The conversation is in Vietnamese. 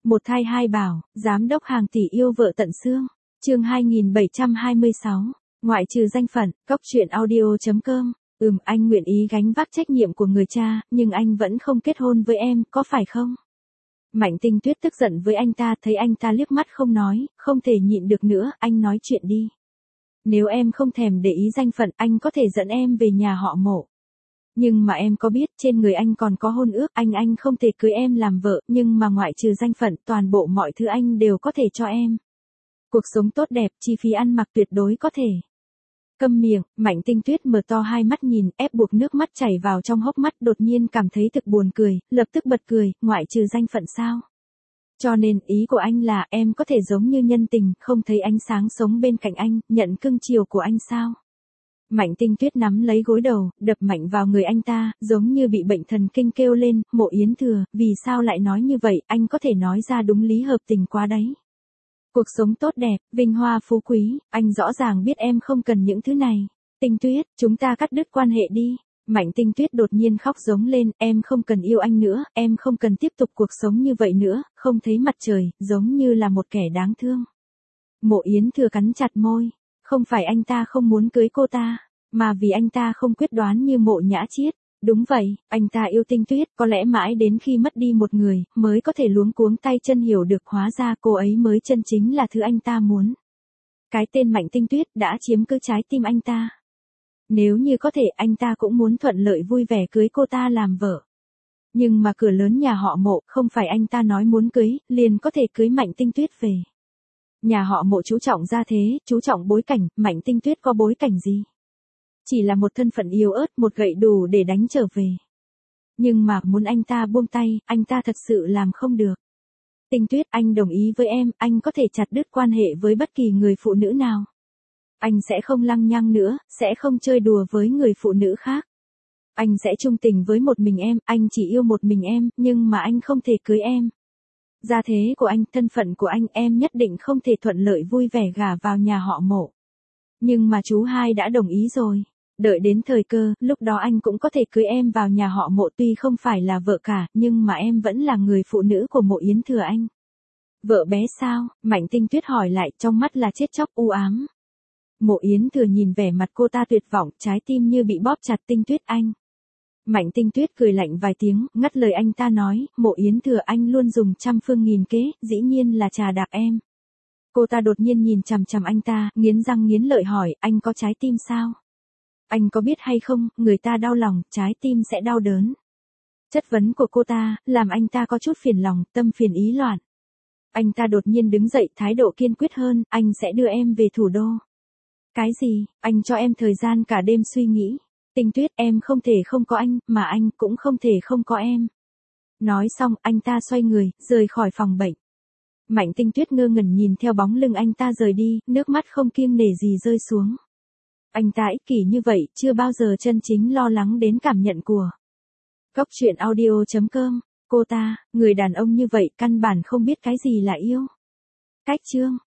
Một thai hai bảo, giám đốc hàng tỷ yêu vợ tận xương. Chương 2726. Ngoại trừ danh phận, cốc truyện audio.com. Anh nguyện ý gánh vác trách nhiệm của người cha, nhưng anh vẫn không kết hôn với em, có phải không? Mạnh Tinh Tuyết tức giận với anh ta, thấy anh ta liếc mắt không nói, không thể nhịn được nữa, anh nói chuyện đi. Nếu em không thèm để ý danh phận, anh có thể dẫn em về nhà họ Mộ. Nhưng mà em có biết trên người anh còn có hôn ước, anh không thể cưới em làm vợ, nhưng mà ngoại trừ danh phận, toàn bộ mọi thứ anh đều có thể cho em. Cuộc sống tốt đẹp, chi phí ăn mặc tuyệt đối có thể. Câm miệng, Mạnh Tinh Tuyết mở to hai mắt nhìn, ép buộc nước mắt chảy vào trong hốc mắt, đột nhiên cảm thấy thực buồn cười, lập tức bật cười, ngoại trừ danh phận sao? Cho nên ý của anh là em có thể giống như nhân tình, không thấy ánh sáng sống bên cạnh anh, nhận cưng chiều của anh sao? Mạnh Tinh Tuyết nắm lấy gối đầu, đập mạnh vào người anh ta, giống như bị bệnh thần kinh kêu lên, Mộ Yến Thừa, vì sao lại nói như vậy, anh có thể nói ra đúng lý hợp tình quá đấy. Cuộc sống tốt đẹp, vinh hoa phú quý, anh rõ ràng biết em không cần những thứ này. Tinh Tuyết, chúng ta cắt đứt quan hệ đi. Mạnh Tinh Tuyết đột nhiên khóc giống lên, em không cần yêu anh nữa, em không cần tiếp tục cuộc sống như vậy nữa, không thấy mặt trời, giống như là một kẻ đáng thương. Mộ Yến Thừa cắn chặt môi. Không phải anh ta không muốn cưới cô ta, mà vì anh ta không quyết đoán như Mộ Nhã Chiết. Đúng vậy, anh ta yêu Tinh Tuyết, có lẽ mãi đến khi mất đi một người, mới có thể luống cuống tay chân hiểu được hóa ra cô ấy mới chân chính là thứ anh ta muốn. Cái tên Mạnh Tinh Tuyết đã chiếm cứ trái tim anh ta. Nếu như có thể anh ta cũng muốn thuận lợi vui vẻ cưới cô ta làm vợ. Nhưng mà cửa lớn nhà họ Mộ, không phải anh ta nói muốn cưới, liền có thể cưới Mạnh Tinh Tuyết về. Nhà họ Mộ chú trọng gia thế, chú trọng bối cảnh, Mạnh Tinh Tuyết có bối cảnh gì? Chỉ là một thân phận yếu ớt, một gậy đủ để đánh trở về. Nhưng mà muốn anh ta buông tay, anh ta thật sự làm không được. Tinh Tuyết, anh đồng ý với em, anh có thể chặt đứt quan hệ với bất kỳ người phụ nữ nào. Anh sẽ không lăng nhăng nữa, sẽ không chơi đùa với người phụ nữ khác. Anh sẽ trung tình với một mình em, anh chỉ yêu một mình em, nhưng mà anh không thể cưới em. Gia thế của anh, thân phận của anh, em nhất định không thể thuận lợi vui vẻ gả vào nhà họ Mộ. Nhưng mà chú hai đã đồng ý rồi. Đợi đến thời cơ, lúc đó anh cũng có thể cưới em vào nhà họ Mộ, tuy không phải là vợ cả, nhưng mà em vẫn là người phụ nữ của Mộ Yến Thừa anh. Vợ bé sao? Mạnh Tinh Tuyết hỏi lại, trong mắt là chết chóc u ám. Mộ Yến Thừa nhìn vẻ mặt cô ta tuyệt vọng, trái tim như bị bóp chặt. Tinh Tuyết anh. Mạnh Tinh Tuyết cười lạnh vài tiếng, ngắt lời anh ta nói, Mộ Yến Thừa anh luôn dùng trăm phương nghìn kế, dĩ nhiên là trà đạp em. Cô ta đột nhiên nhìn chằm chằm anh ta, nghiến răng nghiến lợi hỏi, anh có trái tim sao? Anh có biết hay không, người ta đau lòng, trái tim sẽ đau đớn. Chất vấn của cô ta, làm anh ta có chút phiền lòng, tâm phiền ý loạn. Anh ta đột nhiên đứng dậy, thái độ kiên quyết hơn, anh sẽ đưa em về thủ đô. Cái gì, anh cho em thời gian cả đêm suy nghĩ. Tinh Tuyết, em không thể không có anh, mà anh cũng không thể không có em. Nói xong, anh ta xoay người, rời khỏi phòng bệnh. Mạnh Tinh Tuyết ngơ ngẩn nhìn theo bóng lưng anh ta rời đi, nước mắt không kiêng nể gì rơi xuống. Anh ta ích kỷ như vậy, chưa bao giờ chân chính lo lắng đến cảm nhận của. Cốc truyện audio.com. Cô ta, người đàn ông như vậy, căn bản không biết cái gì là yêu. Cách chương.